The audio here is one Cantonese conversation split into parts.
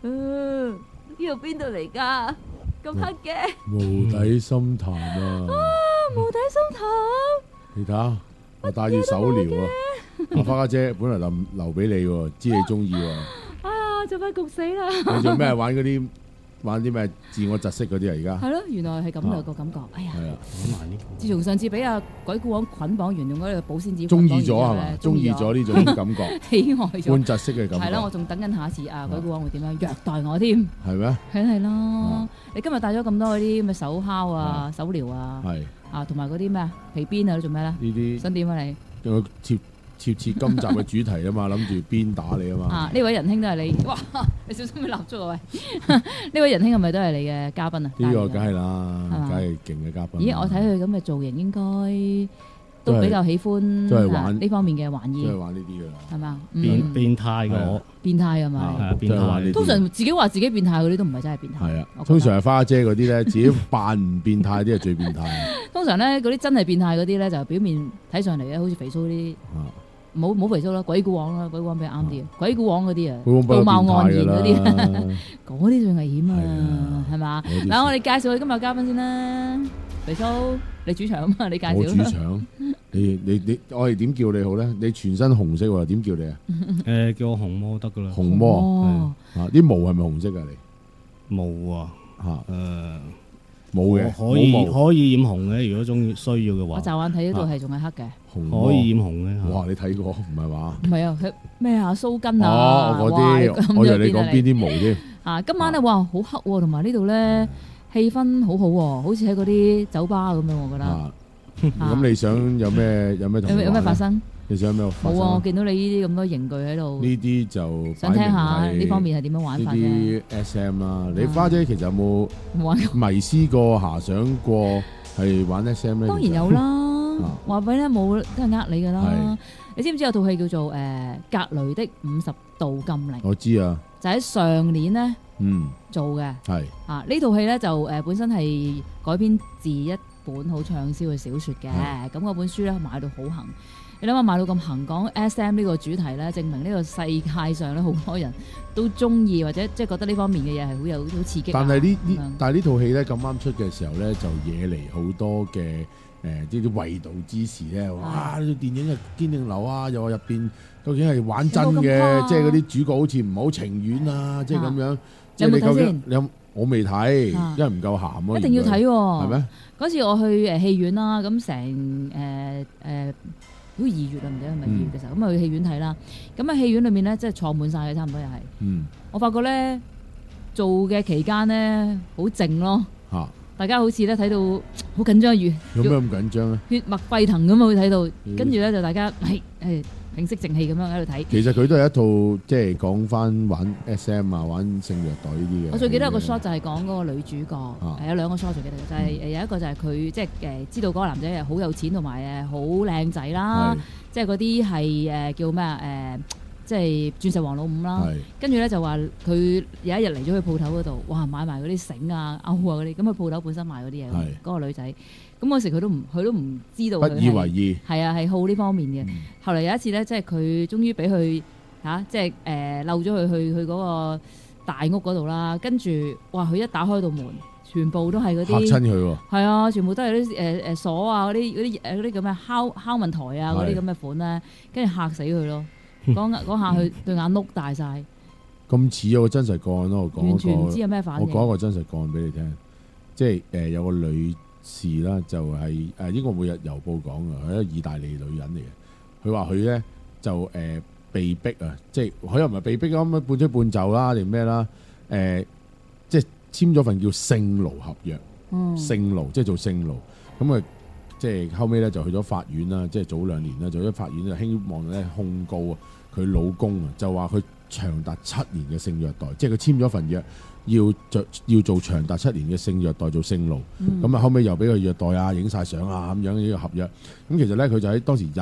呢度邊度嚟㗎？咁黑嘅， 無底深潭啊！ 無底深潭。 你睇下，我帶住手療啊！阿花家姐本來留俾你喎，知你中意喎。 啊！就快焗死啦！ 你做咩玩啲咩自我窒息嗰啲啊？而家係咯，原來係咁嘅個感覺。哎呀， 係啊， 自從上次俾阿鬼故王捆綁完，用嗰個保鮮紙中意咗係嘛？中意咗呢種感覺， 喜愛咗半窒息嘅感覺。 係啦，我仲等緊下一次啊！鬼故王會點樣虐待我添？ 係咩？ 係咯，你今日帶咗咁多嗰啲咁嘅手敲啊、手療啊， 係啊，同埋嗰啲咩啊皮鞭啊，做咩咧？ 呢啲想點啊你？ 有切今集嘅主題啊嘛，諗住鞭打你啊嘛。 啊，呢位仁兄都係你，哇！你小心啲蠟燭啊喂！呢位仁兄係咪都係你嘅嘉賓啊？ 呢個梗係啦，梗係勁嘅嘉賓。 咦，我睇佢咁嘅造型，應該都比較喜歡都係玩呢方面嘅玩意， 都係玩呢啲㗎啦， 係嘛？ 變態嘅我， 變態係咪？ 係啊，變態。 通常自己話自己變態嗰啲都唔係真係變態。 係啊，通常係花姐嗰啲咧，自己扮唔變態啲係最變態。 通常咧嗰啲真係變態嗰啲咧，就表面睇上嚟咧，好似肥蘇啲。冇肥蘇啦，鬼故王啦，鬼故王比較啱啲啊！鬼故王嗰啲啊，道貌岸然嗰啲，嗰啲最危險啊，係嘛？嗱，我哋介紹我哋今日嘉賓先啦，肥蘇，你主場啊嘛，你介紹。我主場，你，我哋點叫你好咧？你全身紅色喎，點叫你啊？ 叫我紅魔得噶啦。 紅魔啊，啲毛係咪紅色㗎？你毛啊， 冇嘅， 可以染紅嘅，如果需要嘅話。 我驟眼睇呢度係仲係黑嘅。 可以染紅嘅。 哇！你睇過唔係嘛？ 唔係啊，佢咩啊？蘇根啊！ 哦，嗰啲，我以為你講邊啲毛添。 啊，今晚咧哇，好黑喎，同埋呢度咧氣氛好好喎，好似喺嗰啲酒吧咁樣，我覺得。 咁你想有咩同有咩發生？ 你想咩發生？ 冇啊！我見到你呢啲咁多刑具喺度。 呢啲就想聽下呢方面係點樣玩法啫。 呢啲 SM 啦，你花姐其實有冇迷思過、遐想過係玩 SM 咧？ 當然有啦。話俾你冇都係呃你噶啦。你知唔知有套戲叫做格雷的50道禁令？ 我知啊， 就喺上年咧做嘅。 係啊，呢套戲咧就本身係改編自一本好暢銷嘅小説嘅。咁嗰本書咧賣到好行。你諗下賣到咁行，講 SM 呢個主題咧，證明呢個世界上咧好多人都中意或者即係覺得呢方面嘅嘢係好刺激。 但係呢套戲咧咁啱出嘅時候咧，就惹嚟好多嘅呢啲衛道之士咧，哇！呢套電影係堅定流啊，又話入邊究竟係玩真嘅，即係嗰啲主角好似唔係好情願啊，即係咁樣。 有冇睇先？ 我未睇，因為唔夠鹹咯。 一定要睇喎， 係咩？ 嗰次我去戲院啦，咁成好似2月啊，唔知係咪2月嘅時候，咁去戲院睇啦。咁喺戲院裏面咧，即係坐滿晒嘅，差唔多又係。我發覺咧做嘅期間咧好靜咯。大家好似咧睇到好緊張，有咩咁緊張咧？ 血脈沸騰咁啊！會睇到，跟住咧就大家係屏息靜氣咁樣喺度睇。其實佢都係一套即係講翻玩 SM 啊、玩性虐待呢啲嘅。 我最記得有個 shot 就係講嗰個女主角，有2個 shot 最記得嘅，就係有一個就係佢即係知道嗰個男仔係好有錢同埋好靚仔啦，即係嗰啲係叫咩啊即係鑽石王老五啦。跟住咧就話佢有一日嚟咗去鋪頭嗰度，哇買埋嗰啲繩啊、鈎啊嗰啲，咁佢鋪頭本身賣嗰啲嘢，嗰個女仔。咁嗰時佢都唔知道， 不以為意。 係啊，係好呢方面嘅。後嚟有一次咧，即係佢終於俾佢即係漏咗佢去嗰個大屋嗰度啦。跟住哇，佢一打開道門，全部都係嗰啲嚇親佢喎。 係啊，全部都係啲鎖啊，嗰啲咁嘅敲問台啊，嗰啲咁嘅款咧，跟住嚇死佢咯。嗰下佢對眼碌大晒。 咁似有個真實個案咯，我講完全唔知有咩反應。 我講一個真實個案俾你聽，即係有個女士啦，就係英國每日郵報講嘅，係一個意大利女人嚟嘅。佢話佢咧就被逼啊，即係佢又唔係被逼咁半推半就啦，定咩啦？即係簽咗份叫性奴合約，性奴即係做性奴咁啊。即係後尾咧就去咗法院啦，即係早2年啦，就去咗法院就希望咧控告啊佢老公啊，就話佢長達7年嘅性虐待，即係佢簽咗份約要做長達7年嘅性虐待做性奴，咁啊後尾又俾佢虐待啊，影晒相啊咁樣呢個合約。咁其實咧佢就喺當時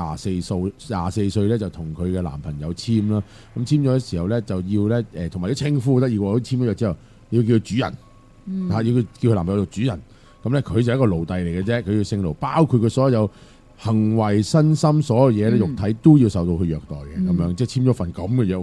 24歲咧就同佢嘅男朋友簽啦，咁簽咗嘅時候咧就要咧同埋啲稱呼好得意喎，簽咗約之後要叫佢主人，要佢叫佢男朋友做主人。咁咧佢就係一個奴隸嚟嘅啫，佢要性奴，包括佢所有行為、身心所有嘢咧，肉體都要受到佢虐待嘅，咁樣即係簽咗份咁嘅約。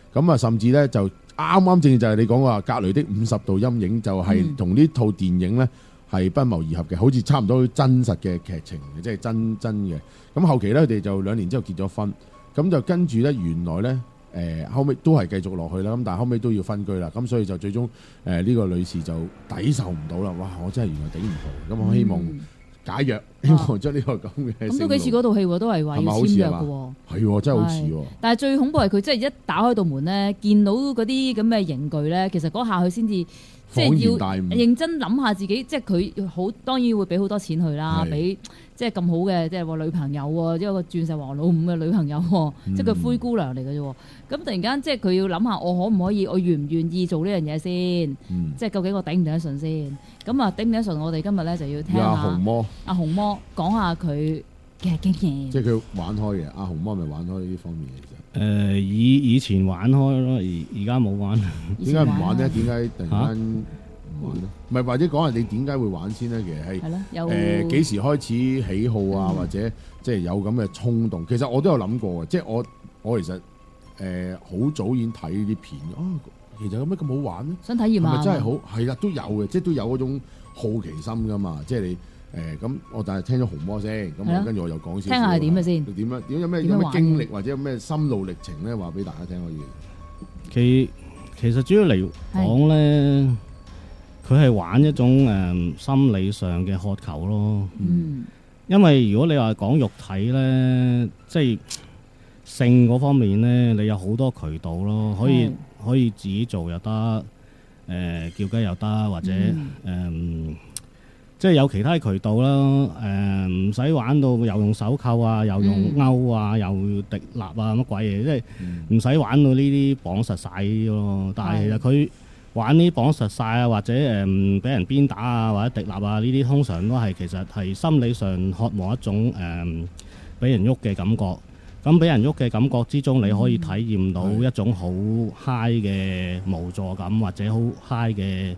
咁啊，甚至咧就啱啱正就係你講話格雷的50度陰影，就係同呢套電影咧係不謀而合嘅，好似差唔多真實嘅劇情嘅，即係真嘅。咁後期咧，佢哋就2年之後結咗婚，咁就跟住咧，原來咧後尾都係繼續落去啦。咁但係後尾都要分居啦。咁所以就最終呢個女士就抵受唔到啦。哇！我真係原來頂唔到。咁我希望解約，希望將呢個咁嘅咁都幾似嗰套戲喎，都係話要簽約嘅喎。 係真係好似喎。 但係最恐怖係佢真係一打開道門咧，見到嗰啲咁嘅刑具咧，其實嗰下佢先至。即係要認真諗下自己，即係佢好當然會俾好多錢佢啦，俾即係咁好嘅，即係話女朋友喎，即係個鑽石王老五嘅女朋友喎，即係佢灰姑娘嚟嘅啫喎。咁突然間即係佢要諗下，我可唔可以，我願唔願意做呢樣嘢先？即係究竟我頂唔頂得順先？咁啊頂唔頂得順？我哋今日咧就要聽下阿紅魔講下佢嘅經驗。 即係佢玩開嘅，阿紅魔咪玩開呢方面嘅啫。 以前玩開咯，而家冇玩。 點解唔玩咧？點解突然間唔玩咧？唔係或者講下你點解會玩先咧？其實係幾時開始喜好啊，或者即係有咁嘅衝動？其實我都有諗過嘅，即係我其實好早已經睇呢啲片其實有咩咁好玩咧？ 想體驗下， 係咪真係好係啦，都有嘅，即係都有嗰種好奇心噶嘛，即係你。咁我但係聽咗紅魔先，咁我跟住我又講少少。 聽下係點嘅先？ 點有咩經歷或者有咩心路歷程咧？話俾大家聽可以。 其實主要嚟講咧，佢係玩一種心理上嘅渴求咯。因為如果你話講肉體咧，即係性嗰方面咧，你有好多渠道咯，可以自己做又得，叫雞又得，或者即係有其他渠道啦，唔使玩到又用手扣啊，又用勾啊，又滴蠟啊乜鬼嘢，即係唔使玩到呢啲綁實晒咯。但係其實佢玩呢啲綁實晒啊，或者俾人鞭打啊，或者滴蠟啊，呢啲通常都係其實係心理上渴望一種俾人喐嘅感覺。咁俾人喐嘅感覺之中，你可以體驗到一種好 high 嘅無助感，或者好 high 嘅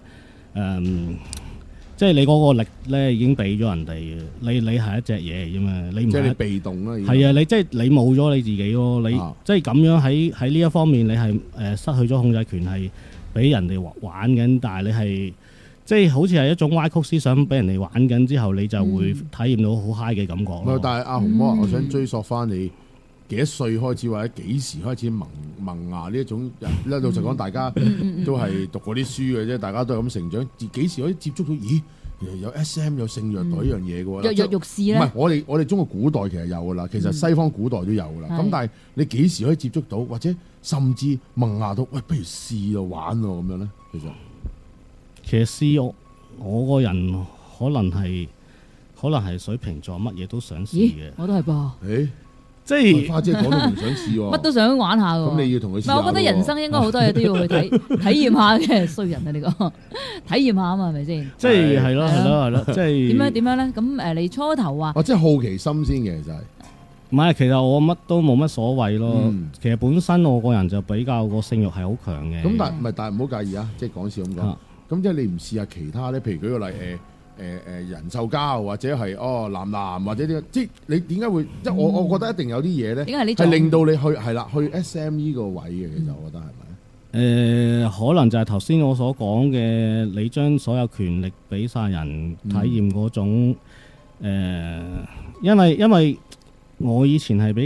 即係你嗰個力咧已經俾咗人哋嘅，你係一隻嘢嚟啫嘛，你唔係即係你被動啦。係啊，你即係你冇咗你自己咯，你即係咁樣喺呢一方面，你係失去咗控制權，係俾人哋玩緊，但係你係即係好似係一種歪曲思想，俾人哋玩緊之後，你就會體驗到好 high 嘅感覺。 但係阿紅魔，我想追溯翻你幾多歲開始，或者幾時開始萌芽呢一種人咧？老實講，大家都係讀過啲書嘅啫，大家都係咁成長。幾時可以接觸到？咦，有 SM 有性虐待呢樣嘢嘅喎？ 躍躍欲試咧？唔係，我哋中國古代其實有噶啦，其實西方古代都有噶啦。咁但係你幾時可以接觸到，或者甚至萌芽到？喂，不如試咯，玩咯咁樣咧？其實試我個人可能係水瓶座，乜嘢都想試嘅。 我都係噃。 即係花姐講到唔想試喎， 乜都想玩下喎。咁你要同佢試下。 我覺得人生應該好多嘢都要去體驗下嘅，衰人啊！你講體驗下啊嘛，係咪先？ 即係係咯，即係點樣咧？咁你初頭話， 即係好奇心先嘅，其實係。 唔係，其實我乜都冇乜所謂咯。其實本身我個人就比較個性慾係好強嘅。 咁但係唔好介意啊，即係講笑咁講。咁即係你唔試下其他咧？譬如舉個例人獸交或者係男或者啲，即係你點解會？即係我覺得一定有啲嘢咧，係令到你去 SM 呢個位嘅。其實我覺得係咪？ 可能就係頭先我所講嘅，你將所有權力俾晒人體驗嗰種因為我以前係比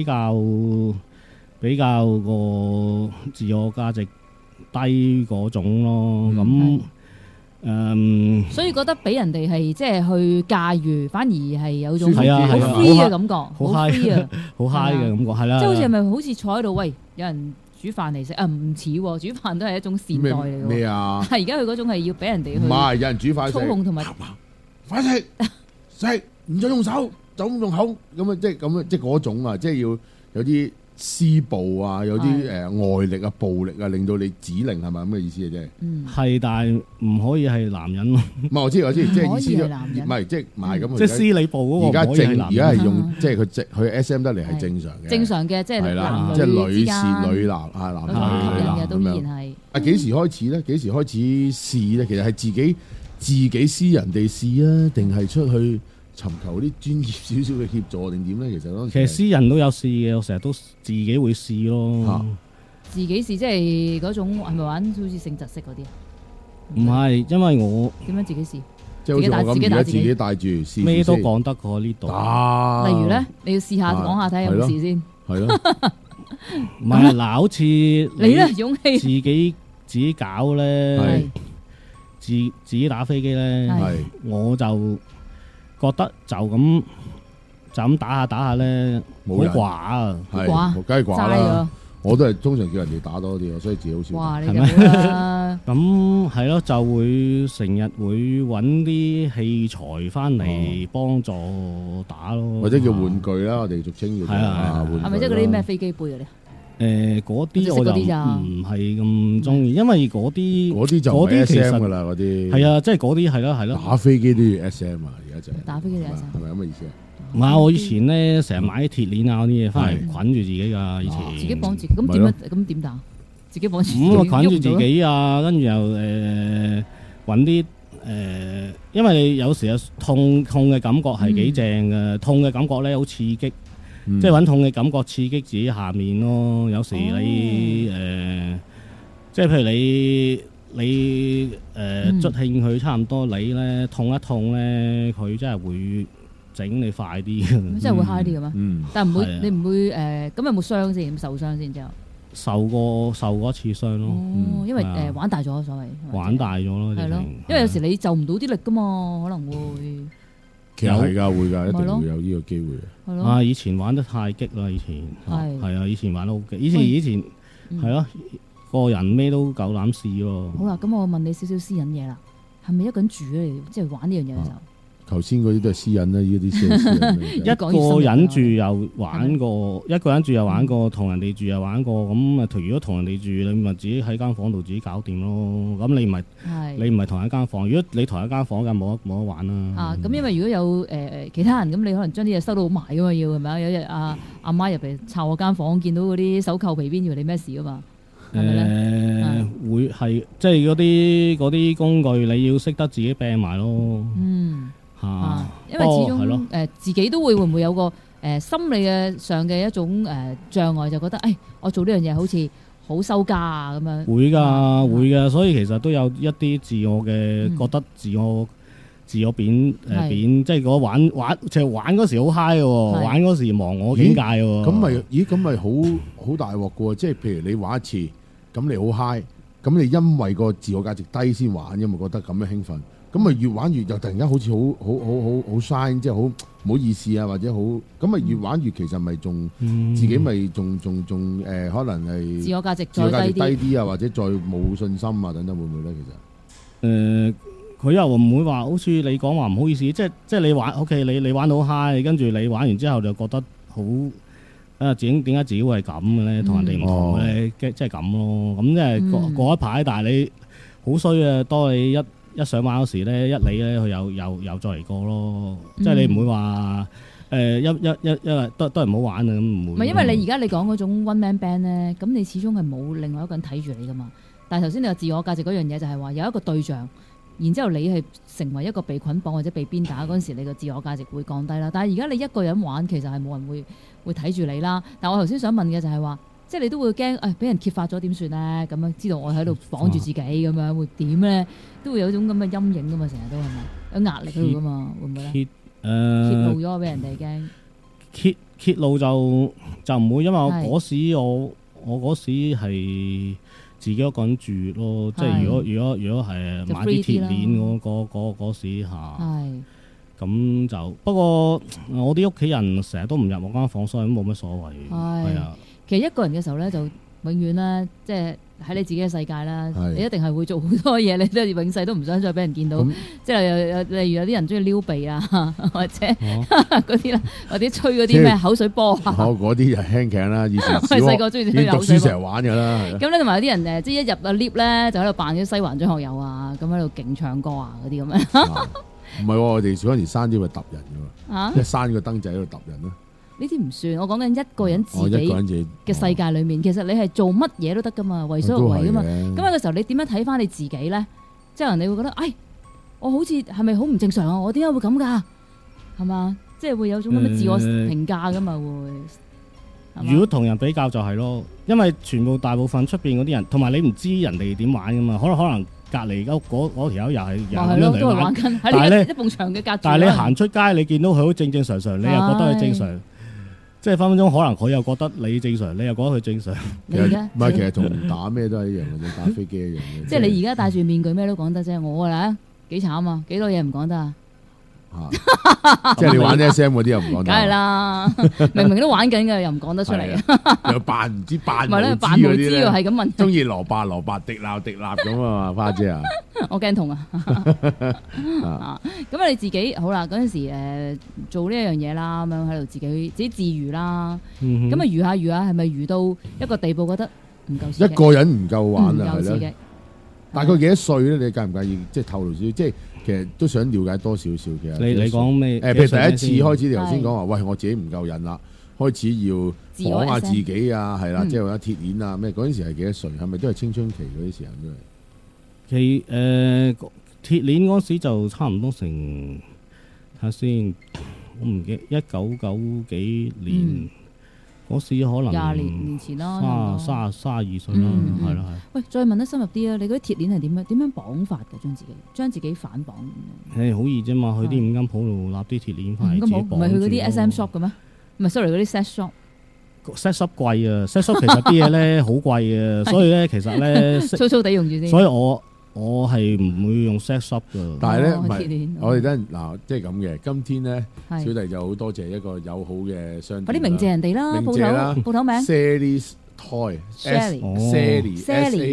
較個自我價值低嗰種咯，咁。 所以覺得俾人哋係即係去駕馭，反而係有種好 free 嘅感覺，好 free 啊， 好 high 嘅感覺，係啦。 即係好似係咪好似坐喺度，喂，有人煮飯嚟食啊？唔似喎，煮飯都係一種善待嚟嘅。咩啊？係而家佢嗰種係要俾人哋去，唔係有人煮飯操控同埋快食唔准用手，就咁用口咁啊！即係咁啊！即係嗰種啊！即係要有啲施暴啊，有啲外力啊、暴力啊，令到你指令係咪咁嘅意思嘅啫？係，但係唔可以係男人咯。唔係我知，即係意思唔係即係唔係咁。即係施理暴嗰個而家係用即係佢 SM 得嚟係正常嘅。正常嘅即係男女即係女士女男啊，男女男都依然係。啊幾時開始咧？幾時開始試咧？其實係自己私人地試啊，定係出去尋求啲專業少少嘅協助定點咧？其實私人都有試嘅，我成日都自己會試咯。 自己試，即係嗰種係咪玩好似性窒息嗰啲啊？ 唔係，因為我點樣自己試？ 即係好似我咁，而家自己帶住試咩都講得過呢度。 例如咧，你要試下講下睇下有冇事先。 係咯， 唔係嗱，好似你咧勇氣自己搞咧，自己打飛機咧，我就覺得就咁打下咧，好寡啊， 係梗係寡啦。我都係通常叫人哋打多啲，所以自己好少。 哇！你咁咁係咯，就會成日會揾啲器材翻嚟幫助打咯， 或者叫玩具啦，我哋俗稱叫。 係咪即係嗰啲咩飛機杯嗰啲？ 嗰啲我就唔係咁中意，因為嗰啲就唔係 SM 噶啦，嗰啲係啊，即係嗰啲係咯。 打飛機都要 SM 啊，而家就打飛機都要 SM， 係咪咁嘅意思啊？ 唔係，我以前咧成日買啲鐵鏈啊嗰啲嘢翻嚟捆住自己噶，以前自己綁自己，咁點啊？咁點打？自己綁住自己， 捆住自己啊，跟住又揾啲因為你有時痛嘅感覺係幾正嘅，痛嘅感覺咧好刺激，即係揾痛嘅感覺刺激自己下面咯。有時你即係譬如你捽興佢差唔多，你咧痛一痛咧，佢真係會整你快啲， 真係會 high 啲嘅咩？但係唔會，你唔會咁有冇傷先？受傷先之後？受過一次傷咯。因為玩大咗所謂。玩大咗咯，係咯。因為有時你就唔到啲力噶嘛，可能會。 其實係㗎，會㗎，一定會有呢個機會嘅。 係咯。 以前玩得太激啦，以前係啊，以前玩得好激，以前係咯，個人咩都夠膽試咯。好啦， 咁我問你少少私隱嘢啦，係咪一個人住咧？即係玩呢樣嘢嘅時候。 頭先嗰啲都係私隱啦，呢啲先係私隱。 一個人住又玩過，一個人住又玩過，同人哋住又玩過。咁啊，如果同人哋住，你咪自己喺間房度自己搞掂咯。咁你唔係同一間房。如果你同一間房嘅，冇得玩啦。 咁因為如果有其他人，咁你可能將啲嘢收到好埋噶嘛，要係咪啊？有日阿媽入嚟抄我間房，見到嗰啲手扣皮鞭，以為你咩事噶嘛？ 會係即係嗰啲工具，你要識得自己掟埋咯。 因為始終自己都會唔會有個心理上嘅一種障礙，就覺得我做呢樣嘢好似好收家啊咁樣。會㗎，所以其實都有一啲自我嘅覺得自我貶，即係嗰玩就係玩嗰時好 high 嘅，玩嗰時忘我境界喎。咁咪好大鑊嘅喎，即係譬如你玩一次，咁你好 high，咁你因為個自我價值低先玩，因為覺得咁樣興奮。咁咪越玩越又突然間好似好 shine， 即係好唔好意思啊，或者好咁咪越玩越其實咪仲自己咪仲可能係自我價值低啲啊，或者再冇信心啊等等，會唔會咧？其實佢又唔會話好似你講話唔好意思，即係你玩 OK， 你玩到 high， 跟住你玩完之後就覺得好點解自己會係咁嘅咧？同人哋唔同咧，即係咁咯。咁即係過一排，但係你好衰啊！當你一上玩嗰時咧，一理咧佢又再嚟過咯，即係你唔會話都係唔好玩啊咁唔會。唔係因為你而家你講嗰種 one man band 咧，咁你始終係冇另外一個人睇住你噶嘛。但係頭先你話自我價值嗰樣嘢就係話有一個對象，然之後你係成為一個被捆綁或者被鞭打嗰陣時，你個自我價值會降低啦。但係而家你一個人玩，其實係冇人會睇住你啦。但我頭先想問嘅就係話，即係你都會驚俾人揭發咗點算咧？咁樣知道我喺度綁住自己咁樣會點咧？都會有種咁嘅陰影噶嘛，成日都係咪有壓力喺度噶嘛？會唔會咧？揭露咗俾人哋驚？揭露就唔會，因為我嗰時我嗰時係自己一個人住咯。即係如果係買啲鐵鏈嗰時嚇，咁就不過我啲屋企人成日都唔入我間房，所以都冇乜所謂。係啊，其實一個人嘅時候咧，就永遠咧，即係喺你自己嘅世界啦，你一定係會做好多嘢，你都係永世都唔想再俾人見到。即係例如有啲人中意撩鼻啊，或者嗰啲啦，或者吹嗰啲咩口水波啊。嗰啲就輕頸啦，以前細個中意吹口水波，成日玩㗎啦。咁咧同埋有啲人即係一入啊 lift 咧，就喺度扮啲西環張學友啊，咁喺度勁唱歌啊嗰啲咁樣。唔係喎，我哋嗰陣時閂啲咪揼人㗎嘛，即係閂個燈仔喺度揼人咯。呢啲唔算，我講緊一個人自己嘅世界裏面，其實你係做乜嘢都得噶嘛，為所欲為噶嘛。咁喺個時候，你點樣睇翻你自己咧？即係人哋會覺得，我好似係咪好唔正常啊？我點解會咁噶？係嘛？即係會有種咁嘅自我評價噶嘛？會如果同人比較就係咯，因為全部大部分出邊嗰啲人，同埋你唔知人哋點玩噶嘛，可能隔離嗰條友又係咁樣嚟玩緊，但係咧一埲牆嘅隔住。但係你行出街，你見到佢好正常常，你又覺得佢正常，即係分分鐘可能佢又覺得你正常，你又覺得佢正常。 其實同打咩都係一樣嘅，打飛機一樣嘅。 即係你而家戴住面具咩都講得啫，我啊幾慘啊，幾多嘢唔講得啊！ 即係你玩 SM 嗰啲又唔講得， 梗係啦，明明都玩緊嘅，又唔講得出嚟， 又扮唔知扮無知嗰啲咧，係咁問， 中意蘿蔔滴鬧咁啊嘛，花姐啊， 我驚痛啊！咁你自己好啦，嗰陣時做呢一樣嘢啦，咁樣喺度自己自娛啦，咁啊娛下，係咪娛到一個地步覺得唔夠刺激？ 一個人唔夠玩啊，係咯。大概幾多歲咧？你介唔介意即係透露少少？即係其實都想了解多少少嘅。你講咩？ 譬如第一次開始，你頭先講話，喂，我自己唔夠癮啦，開始要講下自己啊，係啦，即係話鐵鏈啊咩？嗰陣時係幾多歲？係咪都係青春期嗰啲時候都係？ 鐵鏈嗰時就差唔多成睇下先，我唔記得1990幾年。嗰時可能 20年前啦 ，32歲啦，係啦係。 喂，再問得深入啲啊！你嗰啲鐵鏈係點樣綁法嘅？將自己反綁咁樣。 好易啫嘛，去啲五金鋪度立啲鐵鏈翻嚟自己綁。 唔係去嗰啲 SM shop 嘅咩？唔係 sorry 嗰啲 sex shop。sex shop 貴啊，sex shop 其實啲嘢咧好貴啊，所以咧其實咧粗粗地用住先。所以我係唔會用 sex shop 㗎。 但係咧唔係，我哋等陣嗱，即係咁嘅。今天咧，小弟就好多謝一個友好嘅商店。 快啲鳴謝人哋啦，鋪頭名。 Sally's Toy，Sally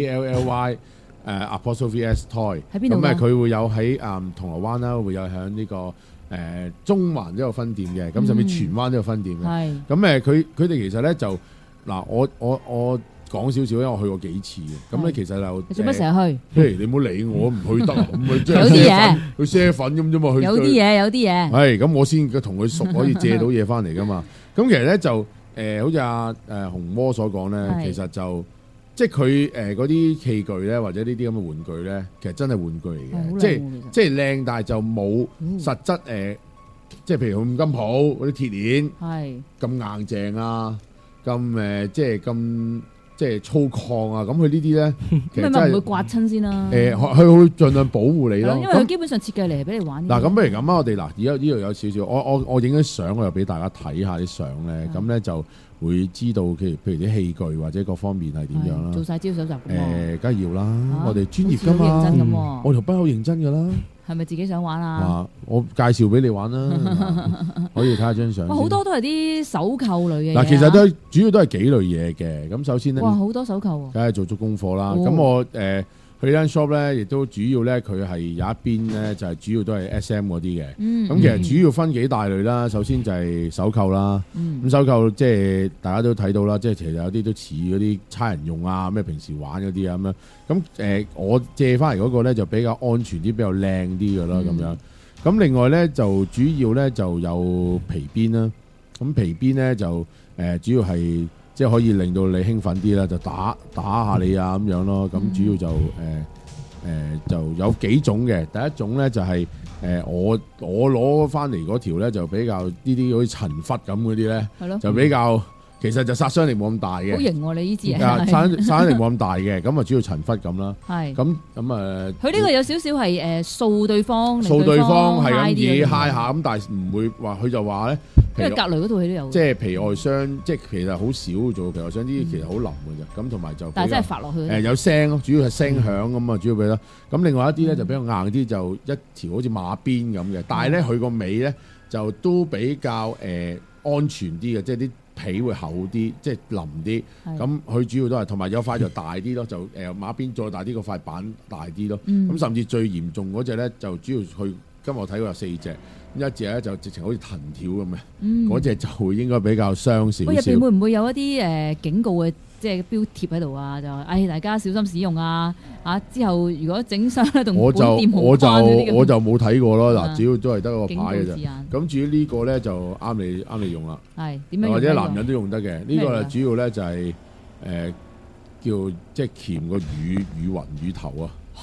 SALLY apostrophe S Toy。喺邊度？咁佢會有喺銅鑼灣啦，會有喺呢個中環都有分店嘅，咁甚至荃灣都有分店嘅。係。咁佢哋其實咧就嗱，我講少少，因為我去過幾次嘅，咁咧其實就你做乜成日去？ 譬如你唔好理我，唔去得，咁咪即係有啲嘢， 去賒粉咁啫嘛。 有啲嘢， 係咁我先同佢熟，可以借到嘢翻嚟噶嘛。咁其實咧就好似阿紅魔所講咧，其實就即係佢嗰啲器具咧，或者呢啲咁嘅玩具咧，其實真係玩具嚟嘅，即係靚，但係就冇實質即係譬如五金鋪嗰啲鐵鏈係咁硬淨啊，咁即係粗獷啊！咁佢呢啲咧，其實真係唔會刮親先啦。 佢會盡量保護你咯。 因為佢基本上設計嚟係俾你玩。 嗱，咁不如咁啊！我哋而家呢度有少少，我影咗相，我又俾大家睇下啲相咧。咁咧就會知道譬如啲器具或者各方面係點樣啦。做晒資料搜集。 梗係要啦！我哋專業㗎嘛。 認真咁。 我條筆好認真㗎啦。 係咪自己想玩啊？ 我介紹俾你玩啦，可以睇下張相。 好多都係啲手扣類嘅嘢。 嗱，其實都主要都係幾類嘢嘅。咁首先咧， 哇，好多手扣喎。 梗係做足功課啦。咁我去間 shop 咧，亦都主要咧，佢係有一邊咧，就係主要都係 SM 嗰啲嘅。咁其實主要分幾大類啦。首先就係手扣啦。咁手扣即係大家都睇到啦，即係其實有啲都似嗰啲差人用啊，咩平時玩嗰啲啊咁樣。咁我借翻嚟嗰個咧就比較安全啲，比較靚啲㗎啦咁樣。咁另外咧就主要咧就有皮鞭啦。咁皮鞭咧就主要係即係可以令到你興奮啲啦，就打下你啊咁樣咯。咁主要就就有幾種嘅。第一種咧就係我攞翻嚟嗰條咧就比較呢啲好似塵拂咁嗰啲咧，就比較。其實就殺傷力冇咁大嘅， 好型喎！你呢支嘢， 殺傷力冇咁大嘅，咁啊主要塵拂咁啦。係咁佢呢個有少少係掃對方， 掃對方係咁嘢揩下咁，但係唔會話佢就話咧， 因為隔離嗰套戲都有， 即係皮外傷，即係其實好少做皮外傷，呢啲其實好腍嘅啫。咁同埋就但係真係發落去有聲咯，主要係聲響咁啊，主要俾啦。咁另外一啲咧就比較硬啲，就一條好似馬鞭咁嘅，但係咧佢個尾咧就都比較安全啲嘅，即係啲皮會厚啲，即係腍啲。咁佢主要都係同埋有塊就大啲咯，就馬鞭再大啲，個塊板大啲咯。咁甚至最嚴重嗰隻咧，就主要佢今日我睇過有4隻，一隻咧就直情好似藤條咁嘅，嗰隻就會應該比較傷少少。 入邊會唔會有一啲警告嘅即係標貼喺度啊？就大家小心使用啊！之後如果整傷咧，同本店無關我就冇睇過咯。嗱，主要都係得個牌嘅啫。咁至於呢個咧就啱你用啦。 係點樣？ 或者男人都用得嘅。呢個主要咧就係叫即係鉗個乳暈乳頭啊。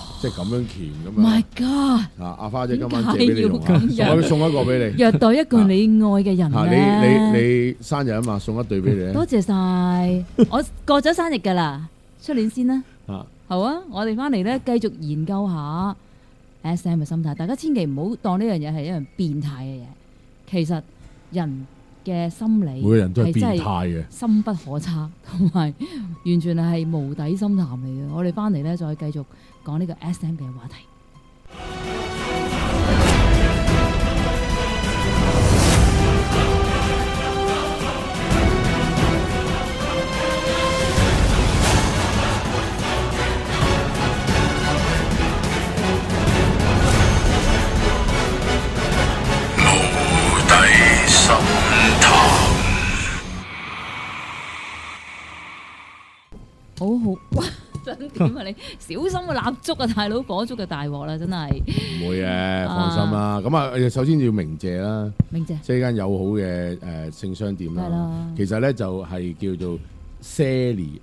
即係咁樣鉗咁樣。 My God！ 阿花姐今晚借俾你用下，我送一個俾你。 虐待一個你愛嘅人咧。 你生日啊嘛，送一對俾你。 多謝晒，我過咗生日㗎啦，出年先啦。好啊，我哋翻嚟咧繼續研究下 SM 嘅心態，大家千祈唔好當呢樣嘢係一樣變態嘅嘢。其實人嘅心理， 每個人都係變態嘅， 深不可測，同埋完全係無底深潭嚟嘅。我哋翻嚟咧再繼續講呢個 SM 嘅話題。好好，哇！想點啊你？小心個蠟燭啊，大佬火燭嘅大鑊啦，真係。 唔會嘅，放心啦。咁啊，首先要鳴謝啦， 鳴謝， 即係間友好嘅性商店啦。其實咧就係叫做 Sally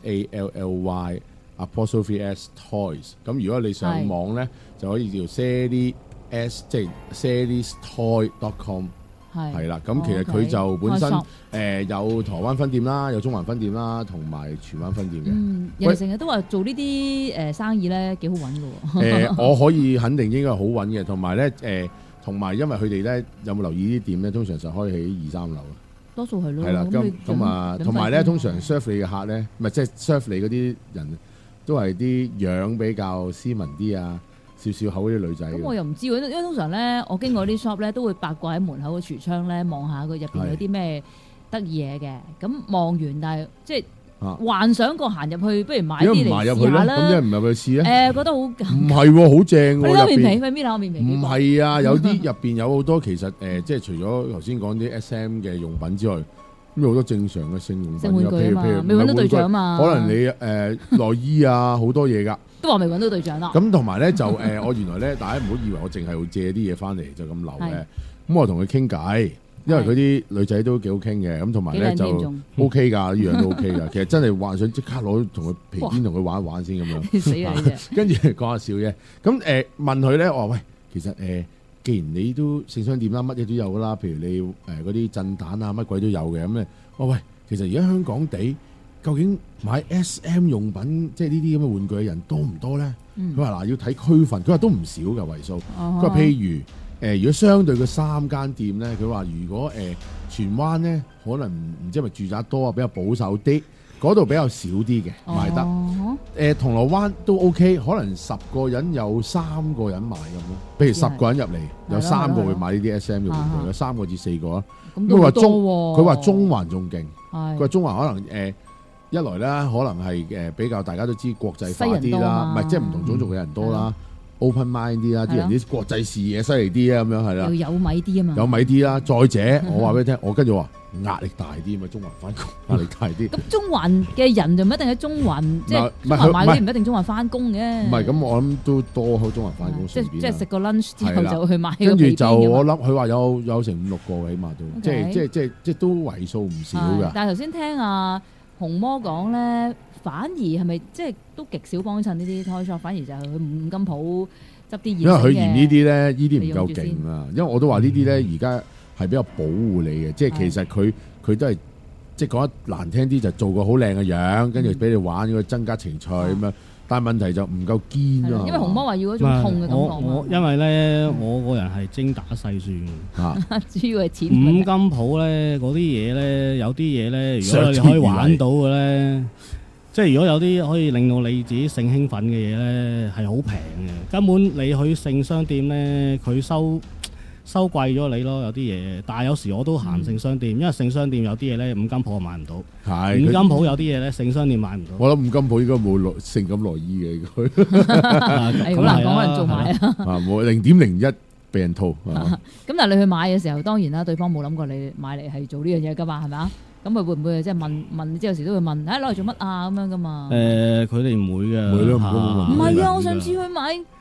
SALLY apostrophe S Toys。咁如果你上網咧，就可以叫 Sally S 即係 Sally'sToy.com。係啦，咁其實佢就本身有台灣分店啦，有中環分店啦，同埋荃灣分店嘅。 人哋成日都話做呢啲生意咧幾好揾嘅喎。 我可以肯定應該係好揾嘅，同埋咧同埋因為佢哋咧有冇留意啲店咧，通常就開喺2、3樓。多數係咯。係啦，咁啊，同埋咧通常 serve 你嘅客咧，唔係即係 serve 你嗰啲人都係啲樣比較斯文啲啊。少少口嗰啲女仔，咁我又唔知喎，因為通常咧，我經過啲 shop 咧，都會八卦喺門口嘅櫥窗咧，望下佢入邊有啲咩得意嘢嘅。咁望完，但係即係幻想過行入去，不如買啲嚟試下啦。咁即係唔入去試咧？覺得好唔係喎，好正喎！你面皮咪搣下我面皮？唔係啊，有啲入邊有好多其實即係除咗頭先講啲 SM 嘅用品之外，咁有好多正常嘅性用品，譬如未揾到對象嘛，可能你內衣啊，好多嘢㗎。都話未揾到對象啦。咁同埋咧就我原來咧，大家唔好以為我淨係會借啲嘢翻嚟就咁留嘅。咁我同佢傾偈，因為佢啲女仔都幾好傾嘅。咁同埋咧就 OK 㗎，呢樣都 OK 㗎。其實真係幻想即刻攞同佢皮鞭同佢玩一玩先咁樣。死啦！跟住講下笑啫。咁問佢咧，我話喂，其實既然你都性商店啦，乜嘢都有㗎啦。譬如你嗰啲震蛋啊，乜鬼都有嘅。咁咧，我喂，其實而家香港地，究竟買 SM 用品即係呢啲咁嘅玩具嘅人多唔多咧？佢話嗱要睇區分，佢話都唔少嘅為數。佢話譬如如果相對嘅3間店咧，佢話如果荃灣咧可能唔知係咪住宅多啊，比較保守啲，嗰度比較少啲嘅賣得。銅鑼灣都 OK，可能10個人有3個人買咁咯。譬如10個人入嚟，有3個會買呢啲 SM 嘅玩具，有3個至4個啊。咁佢話中環仲勁，佢話中環可能一來咧，可能係比較大家都知國際化啲啦，唔係即係唔同種族嘅人多啦 ，open mind 啲啦，啲人啲國際視野犀利啲啊，咁樣係啦，要有米啲啊嘛，有米啲啦。再者，我話俾你聽，我跟住話壓力大啲嘛，中環翻工壓力大啲。咁中環嘅人就唔一定喺中環，即係中環買嗰啲唔一定中環翻工嘅。唔係咁，我諗都多喺中環翻工。即係食個 lunch 之後就去買。跟住就我諗，佢話有成5、6個起碼都，即係都為數唔少㗎。但係頭先聽紅魔講咧，反而係咪即係都極少幫襯呢啲 toy shop，反而就係去五金鋪執啲嘢。因為佢嫌呢啲咧，呢啲唔夠勁啊。因為我都話呢啲咧，而家係比較保護你嘅，即係其實佢都係即係講得難聽啲，就做個好靚嘅樣，跟住俾你玩，嗰增加情趣咁樣。但係問題就唔夠堅啊！因為紅魔話要嗰種痛嘅感覺。因為咧，我個人係精打細算主要係錢。五金鋪咧嗰啲嘢咧，有啲嘢咧，如果你可以玩到嘅咧，即係如果有啲可以令到你自己性興奮嘅嘢咧，係好平嘅。根本你去性商店咧，佢收貴咗你咯，有啲嘢。但係有時我都行性商店，因為性商店有啲嘢咧，五金鋪買唔到。係五金鋪有啲嘢咧，性商店買唔到。我諗五金鋪應該冇性感內衣嘅，應該。係好難講，可能做埋啊。冇0.01被人套。咁但係你去買嘅時候，當然啦，對方冇諗過你買嚟係做呢樣嘢噶嘛，係咪啊？咁佢會唔會即係問？之後有時都會問，攞嚟做乜啊？咁樣噶嘛？佢哋唔會嘅。唔係啊！我上次去買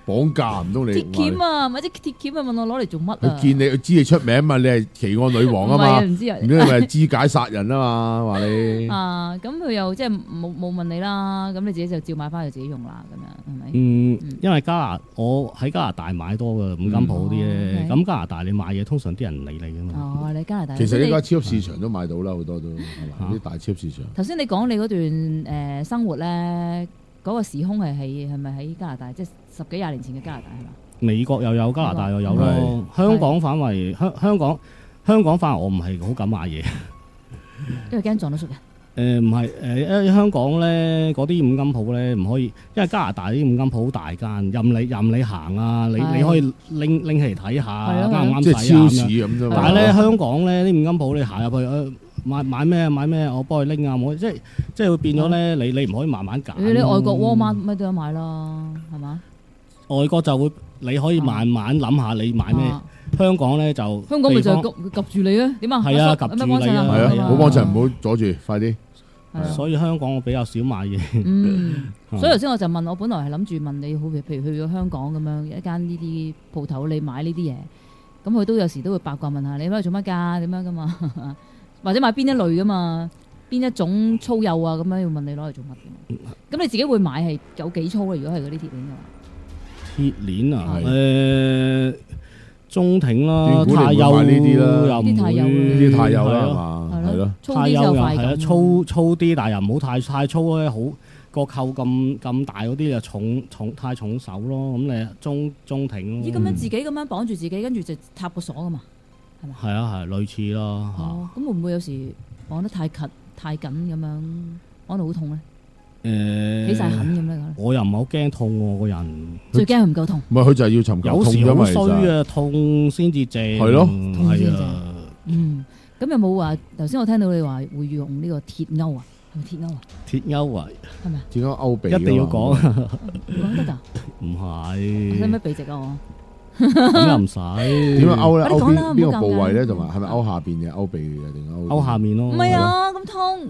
綁架唔通你？ 鐵鉗啊，或者鐵鉗啊，問我攞嚟做乜啊？ 佢見你，佢知你出名嘛？你係奇案女王啊嘛？ 唔知啊， 唔知你咪肢解殺人啊嘛？話你啊，咁佢又即係冇問你啦，咁你自己就照買翻就自己用啦，咁樣係咪？ 因為我喺加拿大買多嘅五金鋪啲咧，咁加拿大你買嘢通常啲人唔理你噶嘛。 哦，你加拿大其實呢家超級市場都買到啦，好多都係嘛？啲大超級市場。 頭先你講你嗰段生活咧。嗰個時空係咪喺加拿大？即係10幾20年前嘅加拿大係嘛？美國又有，加拿大又有咯。香港反為香港反而我唔係好敢買嘢， 因為驚撞到熟人。 唔係因為香港咧嗰啲五金鋪咧唔可以，因為加拿大啲五金鋪好大間，任你行啊，你可以拎起嚟睇下啱唔啱使啊， 即係超市咁啫嘛。 但係咧香港咧啲五金鋪你行入去買咩？我幫佢拎啊！我即係會變咗咧，你唔可以慢慢揀。你外國 Walmart 乜都有買啦，係嘛？ 外國就會你可以慢慢諗下你買咩。香港咧就香港咪就及住你啊？點啊？ 係啊，及住你啊！ 係啊，唔好幫襯，唔好阻住，快啲。 所以香港我比較少買嘢。 所以頭先我就問我，本來係諗住問你，好譬如去咗香港咁樣一間呢啲鋪頭，你買呢啲嘢，咁佢都有時都會八卦問下你攞嚟做乜㗎？點樣㗎嘛？或者買邊一類噶嘛？邊一種粗幼啊？咁樣要問你攞嚟做乜嘅？咁你自己會買係有幾粗啊？如果係嗰啲鐵鏈嘅話，鐵鏈啊？中挺啦，太幼呢啲啦， 呢啲太幼， 呢啲太幼啦係嘛？係咯， 粗啲就快咁。 粗啲，但係又唔好太粗咧，好個扣咁大嗰啲就太重手咯。咁你中挺咯。 咦？咁樣自己咁樣綁住自己，跟住就插個鎖噶嘛？ 係啊，類似咯。 咁會唔會有時綁得太緊咁樣，綁到好痛咧？起晒痕咁咧？ 我又唔係好驚痛喎，個人最驚佢唔夠痛。 唔係佢就係要尋求痛啫嘛。有時好衰啊，痛先至正。 係咯， 痛先正。咁有冇話頭先我聽到你話會用呢個鐵鈎啊？係咪鐵鈎啊？ 鐵鈎啊？ 係咪？ 鐵鈎勾鼻一定要講。 講得㗎？ 唔係。 使唔使鼻直啊？我？ 咁又唔使， 點樣勾咧？勾邊個部位咧？同埋係咪勾下邊嘅？勾鼻嘅定勾下面咯？ 唔係啊，咁痛。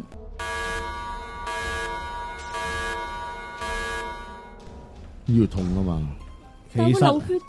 要痛啊嘛！ 但係會流血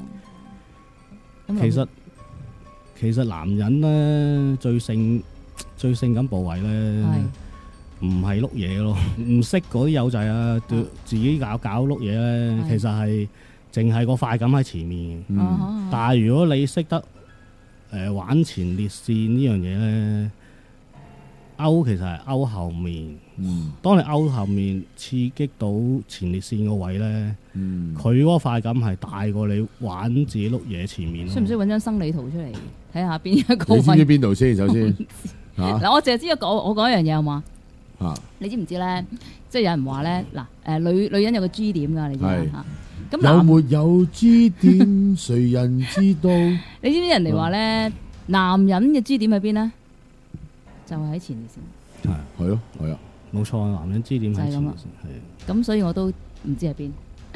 㗎。 其實男人咧最性感部位咧，唔係碌嘢咯，唔識嗰啲友仔啊，自己搞碌嘢咧，其實係。淨係個快感喺前面，但係如果你識得玩前列腺呢樣嘢咧，勾其實係勾後面。當你勾後面刺激到前列腺個位咧，佢嗰個快感係大過你玩自己碌嘢前面。 需唔需要揾張生理圖出嚟睇下邊一個位？ 你知唔知邊度先？首先嗱，我淨係知我講一樣嘢好嘛？你知唔知咧？即係有人話咧，嗱女人有個 G 點㗎，你知唔知啊？ 有沒有支點？誰人知道？ 你知唔知人哋話咧，男人嘅支點喺邊咧？就係喺前列腺。 係咯，係啊， 冇錯，男人支點喺前列腺。係。 咁所以我都唔知喺邊。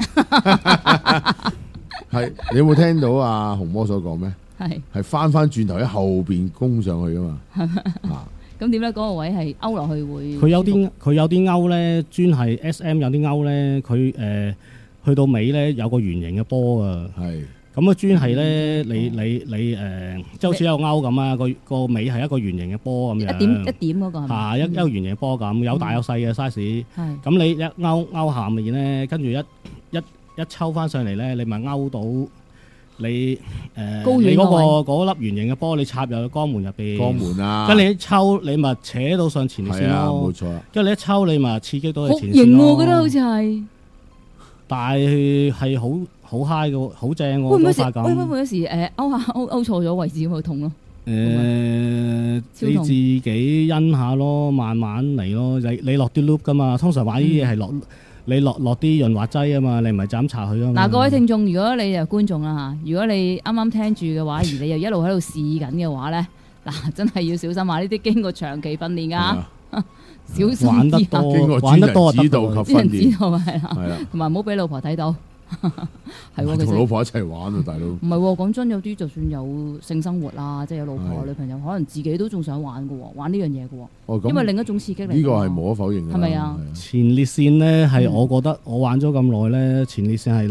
係你有冇聽到阿紅魔所講咩？係翻轉頭喺後邊攻上去噶嘛？ 咁點咧？嗰個位係勾落去會。 佢有啲勾咧，專係 SM 有啲勾咧，佢去到尾咧有個圓形嘅波啊，咁啊專係咧你即係好似有勾咁啊，個尾係一個圓形嘅波咁樣， 一點嗰個係咪？ 一個圓形嘅波咁，有大有細嘅 size。咁你一勾下面咧，跟住一抽翻上嚟咧，你咪勾到你你嗰粒圓形嘅波，你插入去肛門入邊。肛門啊！跟住你一抽，你咪扯到上前列腺咯。冇錯。跟住你一抽，你咪刺激到佢前列腺咯。 好型喎，我覺得好似係。 但係好 high 嘅，好正喎！ 會唔會有時勾錯咗位置咁會痛咯？ 你自己因下咯，慢慢嚟咯。你落啲 loop 噶嘛？通常買啲嘢係你落啲潤滑劑啊嘛，你唔係就咁搽佢啊嘛。嗱， 各位聽眾，如果你係觀眾啦嚇，如果你啱啱聽住嘅話，而你又一路喺度試緊嘅話咧，嗱，真係要小心啊！呢啲經過長期訓練㗎。小心啲啊！ 玩得多指導及訓練， 係啦，同埋唔好俾老婆睇到，係喎。 同老婆一齊玩啊，大佬。唔係喎，講真，有啲就算有性生活啊，即係有老婆女朋友，可能自己都仲想玩嘅喎，玩呢樣嘢嘅喎。因為另一種刺激嚟。呢個係無可否認嘅。 係咪啊？ 前列腺咧係我覺得我玩咗咁耐咧，前列腺係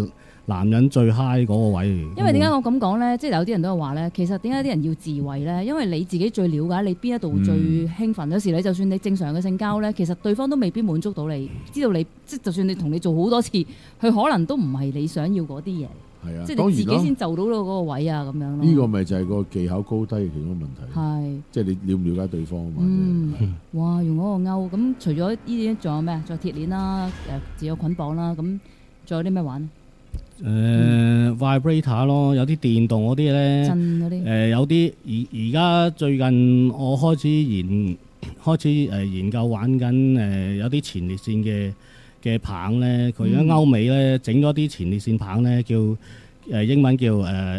男人最 high 嗰個位嚟。 因為點解我咁講咧？即係有啲人都話咧，其實點解啲人要自慰咧？因為你自己最了解你邊一度最興奮。有時你就算你正常嘅性交咧，其實對方都未必滿足到你，知道你即係就算你同你做好多次，佢可能都唔係你想要嗰啲嘢。 係啊， 即係你自己先就到嗰個位啊，咁樣咯。 呢個咪就係個技巧高低嘅其中一個問題。 係， 即係你了唔了解對方啊嘛。 哇！用嗰個勾咁，除咗呢啲，仲有咩？仲有鐵鏈啦，自有捆綁啦，咁仲有啲咩玩 ？vibrator 咯，有啲電動嗰啲咧， 震嗰啲。 有啲而家最近我開始研究玩緊有啲前列腺嘅棒咧，佢而家歐美咧整咗啲前列腺棒咧，叫英文叫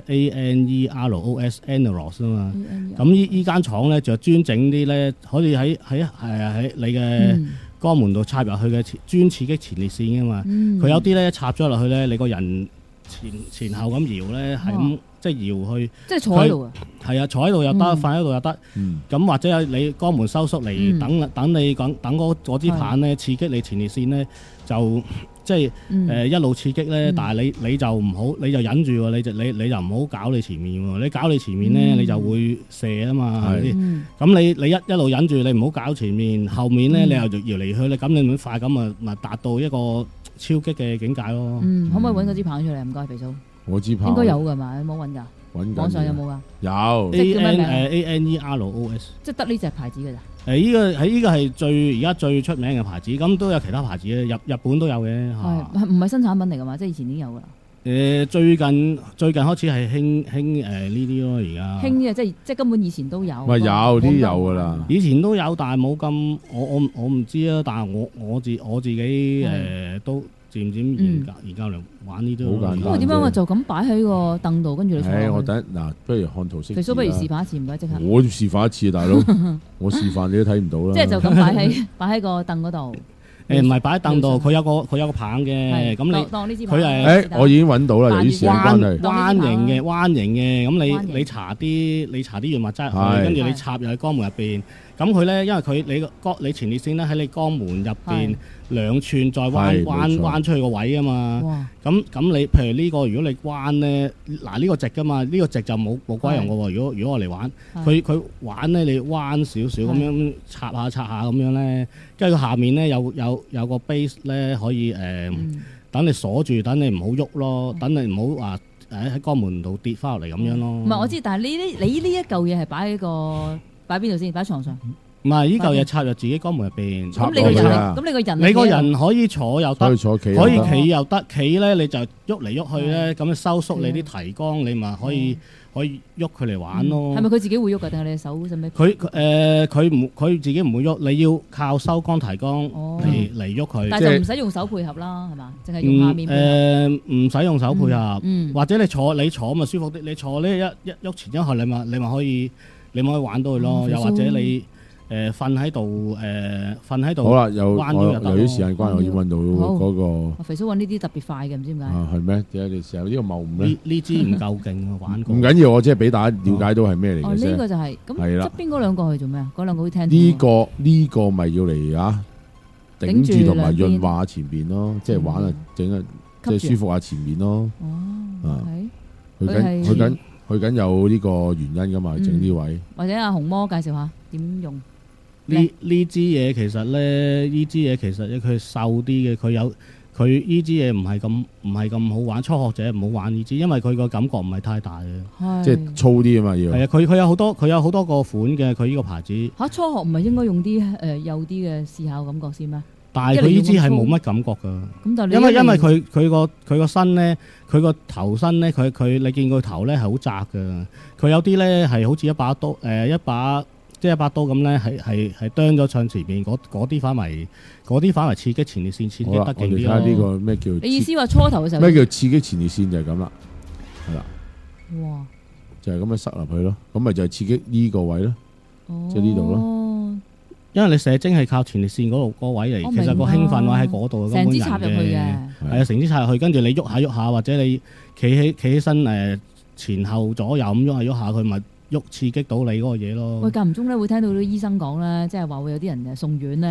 ANEROS Aneros 啊嘛。咁依間廠咧就專整啲咧，可以喺你嘅肛門度插入去嘅專刺激前列腺㗎嘛。佢有啲咧插咗落去咧，你個人前後咁搖咧，係咁即係搖去。即係坐喺度啊？係啊，坐喺度又得，瞓喺度又得。咁或者你肛門收縮嚟等你等嗰支棒咧刺激你前列腺咧，就即係一路刺激咧。但係你就唔好，你就忍住喎。你就唔好搞你前面喎。你搞你前面咧，你就會射啊嘛。係咪先？咁你一路忍住，你唔好搞前面，後面咧你又搖嚟去咧，咁你咪快咁咪達到一個超擊嘅境界咯。 可唔可以揾嗰支棒出嚟？唔該，肥嫂。 我支棒應該有㗎嘛？有冇揾㗎？網上有冇㗎？ 有。 即係叫咩名 ？ANEROS。即係得呢隻牌子㗎咋？ 呢個係而家最出名嘅牌子，咁都有其他牌子嘅，日本都有嘅。 係唔係新產品嚟㗎嘛？即係以前已經有㗎啦。 最近開始係興呢啲咯，而家。興嘅即係根本以前都有。 咪有啲有㗎啦。 以前都有，但係冇咁，我唔知啊。但係我自己都漸研究嚟玩呢啲。好簡單。因為點解我就咁擺喺個凳度，跟住你坐落去。我等嗱，不如看圖識字啦。肥叔不如示範一次，唔該即刻。 我示範一次，大佬，我示範你都睇唔到啦。 即係就咁擺喺個凳嗰度。 唔係擺喺凳度，佢有個棒嘅，咁你當呢支佢係我已經揾到啦，由於時間關係。 彎形嘅，咁你搽啲潤滑劑，跟住你插入去肛門入邊，咁佢咧，因為你前列腺咧喺你肛門入邊2寸再彎出去個位啊嘛。咁你譬如呢個，如果你彎咧，嗱呢個直噶嘛，呢個直就冇鬼用噶喎。如果我嚟玩，佢玩咧，你彎少少咁樣插下咁樣咧，跟住佢下面咧有個 base 咧可以等你鎖住，等你唔好喐咯，等你唔好話喺肛門度跌翻落嚟咁樣咯。唔係我知，但係你呢一嚿嘢係擺邊度先？擺喺床上。 唔係呢嚿嘢插入自己肛門入邊。 咁你個人可以坐又得，可以企又得。企咧你就喐嚟喐去咧，咁樣收縮你啲提肛，你咪可以喐佢嚟玩咯。 係咪佢自己會喐㗎？定係你手使咩？ 佢自己唔會喐，你要靠收肛提肛嚟喐佢。 但係就唔使用手配合啦，係嘛？淨係用下面配合。 唔使用手配合，或者你坐咪舒服啲。你坐呢一喐前一後，你咪可以玩到佢咯。又或者你瞓喺度， 好啦，由於時間關係，我要揾到嗰個。 肥叔揾呢啲特別快嘅，唔知點解。 係咩？點解你成日呢個謬誤咧？ 呢支唔夠勁啊，玩過。 唔緊要，我即係俾大家了解到係咩嚟嘅啫。 呢個就係咁。係啦。側邊嗰兩個係做咩啊？嗰兩個會聽。 呢個咪要嚟啊，頂住同埋潤滑下前邊咯，即係玩啊，整啊，即係舒服下前面咯。去緊有呢個原因噶嘛？整呢位。或者阿紅魔介紹下點用。 呢支嘢其實佢瘦啲嘅，佢呢支嘢唔係咁好玩，初學者唔好玩呢支，因為佢個感覺唔係太大嘅， 即係粗啲啊嘛要。係啊， 佢有好多個款嘅，佢呢個牌子。 初學唔係應該用啲幼啲嘅試下感覺先咩？ 但係佢呢支係冇乜感覺㗎。因為佢個身咧，佢個頭身咧，你見佢頭咧係好窄㗎，佢有啲咧係好似一把刀一把刀咁咧，係啄咗上前邊嗰啲反為刺激前列腺，刺激得勁啲咯。我哋睇下呢個咩叫？ 你意思話初頭嘅時候咩叫刺激前列腺就係咁啦，係啦。 哇！ 就係咁樣塞入去咯，咁咪就係刺激呢個位咯，即係呢度咯。 因為你射精係靠前列腺嗰個位嚟，其實個興奮位喺嗰度。 成支插入去嘅。 係啊，成支插入去，跟住你喐下，或者你企起身前後左右咁喐下，佢咪刺激到你嗰個嘢咯。 喂，間唔中咧會聽到啲醫生講咧，即係話會有啲人送院咧，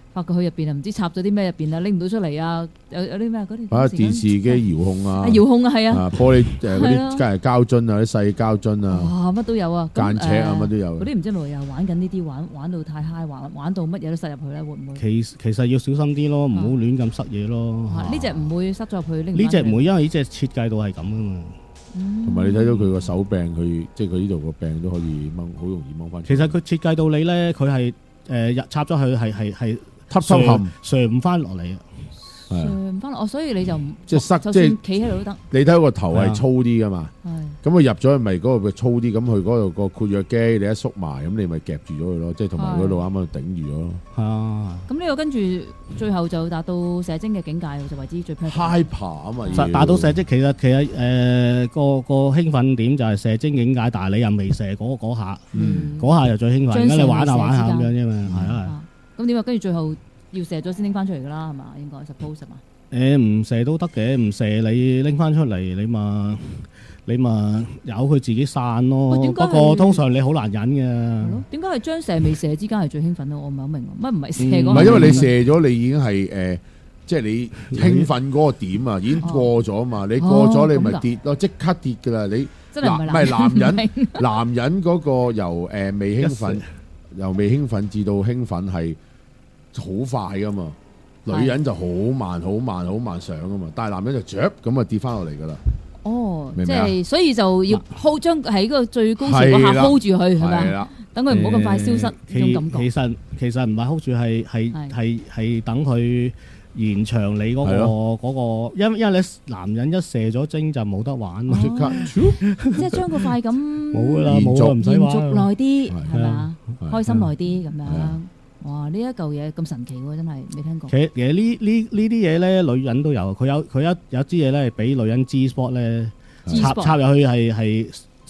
發覺佢入邊啊，唔知插咗啲咩入邊啊，拎唔到出嚟啊，有啲咩嗰啲電視機遙控啊， 遙控啊，係啊， 玻璃嗰啲梗係膠樽啊，啲細膠樽啊， 哇，乜都有啊， 間尺啊，乜都有。 嗰啲唔知係咪又玩緊呢啲玩到太 high，玩到乜嘢都塞入去咧，會唔會？ 其實要小心啲咯，唔好亂咁塞嘢咯。 呢隻唔會塞咗入去拎。 呢隻唔會，因為呢隻設計到係咁噶嘛。 同埋你睇到佢個手柄，佢即係佢呢度個柄都可以掹，好容易掹翻。 其實佢設計到你咧，佢係插咗去係吸上唔翻落嚟啊！ 上唔翻落，所以你就即係塞， 即係企喺度都得。 你睇個頭係粗啲噶嘛？咁佢入咗去咪嗰個粗啲，咁佢嗰度個括約肌你一縮埋，咁你咪夾住咗佢咯，即係同埋嗰度啱啱頂住咗咯。 係啊。 咁呢個跟住最後就達到射精嘅境界，就為之最 hyper 啊嘛。 達到射精，其實個興奮點就係射精境界，但係你又未射嗰下，嗰下就最興奮。而家你玩下咁樣啫嘛，係啊。 咁點啊？跟住最後要射咗先拎翻出嚟噶啦，係嘛？應該 suppose 係嘛？ 唔射都得嘅，唔射你拎翻出嚟，你咪由佢自己散咯。不過通常你好難忍嘅。 點解係將射未射之間係最興奮咯？我唔係好明，乜唔係射嗰？ 唔係因為你射咗，你已經係即係你興奮嗰個點啊，已經過咗嘛。你過咗你咪跌咯，即刻跌噶啦。你真係唔係男人嗰個由未興奮至到興奮係好快噶嘛，女人就好慢上噶嘛，但係男人就著咁啊跌翻落嚟噶啦。哦， 即係所以就要 hold 將喺嗰個最高潮嗰下 hold 住佢，係咪？等佢唔好咁快消失呢種感覺。 其實唔係 hold 住，係等佢延長你嗰個，因為你男人一射咗精就冇得玩， 即刻即係將個快感冇噶啦，唔使玩， 延續耐啲係嘛，開心耐啲咁樣。哇！呢一嚿嘢咁神奇喎，真係未聽過。其實呢啲嘢咧，女人都有。佢有支嘢咧，係俾女人 G spot 咧，插入去係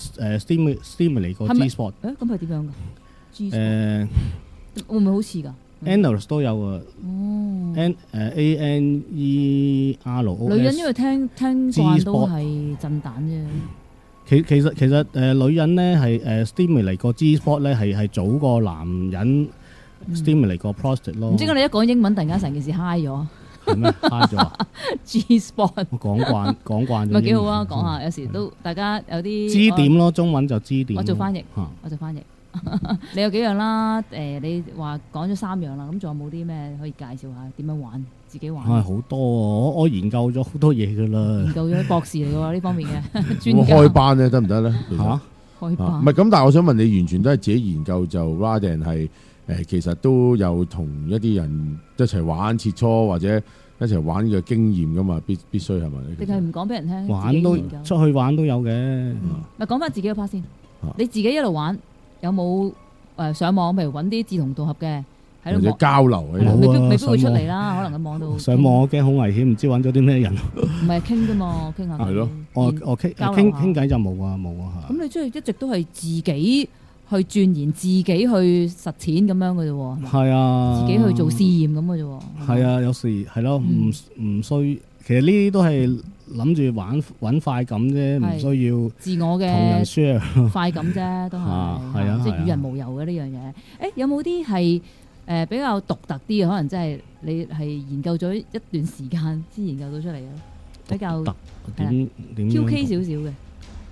stimulate 個 G spot。 咁係點樣㗎？G spot 會唔會好似㗎 ？Anal 都有啊。哦。ANER。 女人因為聽慣都係震蛋啫。 其實女人咧係stimulate 個 G spot 咧係早過男人。stimulate 個 prostate 咯， 唔知解你一講英文，突然間成件事 high 咗， 係咩 high 咗 ？G spot 講慣， 咪幾好啊！講下有時都大家有啲支點咯，中文就支點。 我做翻譯，你有幾樣啦？你話講咗3樣啦，咁仲有冇啲咩可以介紹下？點樣玩？自己玩？ 好多啊！我研究咗好多嘢噶啦， 研究咗博士嚟嘅喎呢方面嘅專家。 開班咧得唔得咧？ 開班唔係咁，但係我想問你，完全都係自己研究就 rather 定係？其實都有同一啲人一齊玩切磋或者一齊玩嘅經驗噶嘛，必須係咪？ 定係唔講俾人聽？ 玩都出去玩都有嘅。 咪講翻自己個 part 先。你自己一路玩，有冇上網？譬如揾啲志同道合嘅喺度交流嘅， 未必會出嚟啦。可能喺網度上網，我驚好危險，唔知揾咗啲咩人。 唔係傾啫嘛，傾下。 係咯， 我傾偈就冇啊。 咁你即係一直都係自己去鑽研，自己去實踐咁樣嘅啫喎。係啊， 自己去做試驗咁嘅啫喎。 係啊，有時係咯，唔需。其實呢啲都係諗住揾快感啫，唔需要自我嘅同人 share 快感啫，都係。係啊，即係與人無尤嘅呢樣嘢。有冇啲係比較獨特啲嘅？可能即係你係研究咗一段時間先研究到出嚟嘅，比較點 QK 少少嘅。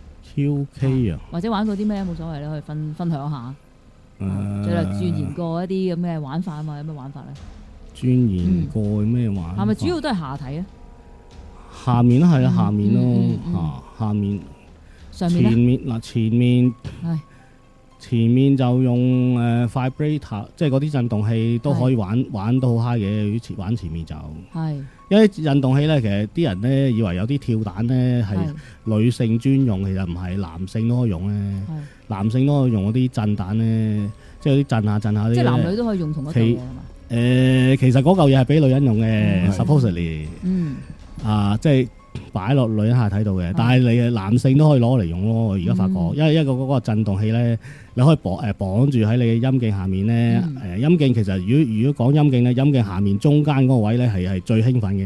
QK 啊， 或者玩過啲咩冇所謂咧，可以分享下。最後鑽研過一啲咁嘅玩法啊嘛，有咩玩法咧？ 鑽研過咩玩法？ 係咪主要都係下體啊？ 下面咯，係啦，下面咯，下面。 上面咧？ 前面就用vibrator， 即係嗰啲震動器都可以玩到好 high 嘅。玩前面就係，因為震動器咧，其實啲人咧以為有啲跳蛋咧係女性專用，其實唔係，男性都可以用咧。男性都可以用嗰啲震蛋咧，即係啲震下啲。即係男女都可以用同一嚿嘢係嘛？ 其實嗰嚿嘢係俾女人用嘅 ，supposedly。即係。擺落女人下體度嘅，但係你男性都可以攞嚟用咯。而家發覺，因為一個嗰個震動器咧，你可以綁住喺你嘅陰莖下面咧。陰莖其實如果講陰莖咧，陰莖下面中間嗰個位咧係最興奮嘅，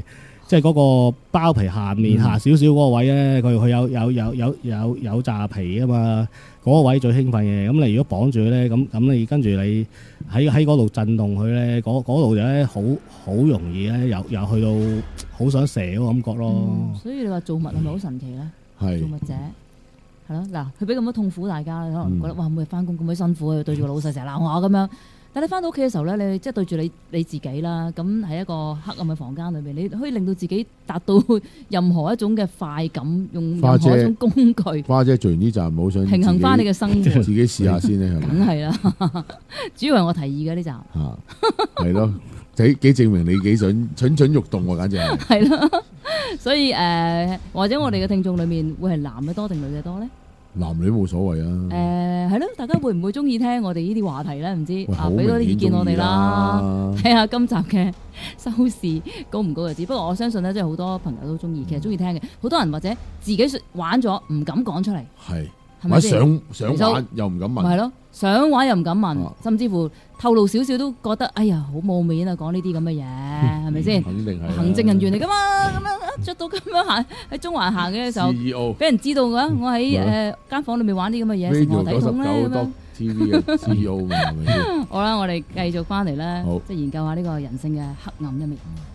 即係嗰個包皮下面下少少嗰個位咧，佢有炸皮啊嘛，嗰個位最興奮嘅。咁你如果綁住佢咧，咁你跟住你喺嗰度震動佢咧，嗰度就咧好容易咧，又去到好想射嗰個感覺咯。 所以你話做物係咪好神奇咧？ 係做物者係咯，嗱，佢俾咁多痛苦大家，可能覺得哇，每日翻工咁鬼辛苦，對住個老細成日鬧我咁樣。但你翻到屋企嘅時候咧，你即係對住你自己啦，咁喺一個黑暗嘅房間裏邊，你可以令到自己達到任何一種嘅快感，用任何一種工具。 花姐做完呢集唔好想平衡翻你嘅生活， 自己試下先咧，係咪？ 梗係啦，主要係我提議嘅呢集。 係咯，幾證明你幾蠢欲動喎，簡直係。 係咯，所以或者我哋嘅聽眾裏面會係男嘅多定女嘅多咧？ 男女冇所謂啊。 係咯，大家會唔會中意聽我哋呢啲話題咧？唔知俾多啲意見我哋啦，睇下今集嘅收視高唔高就知。不過我相信咧，即係好多朋友都中意，其實中意聽嘅。好多人或者自己玩咗唔敢講出嚟， 係咪先？ 想玩又唔敢問， 係咯，想玩又唔敢問，甚至乎透露少少都覺得哎呀好冇面啊！講呢啲咁嘅嘢係咪先？ 肯定係行政人員嚟噶嘛，咁樣着到咁樣行喺中環行嘅時候，俾人知道嘅，我喺間房裏面玩啲咁嘅嘢，成何體統咧咁樣。 TV 嘅 CEO 嘛，係咪先？ 好啦，我哋繼續翻嚟咧， 好即係研究下呢個人性嘅黑暗一面。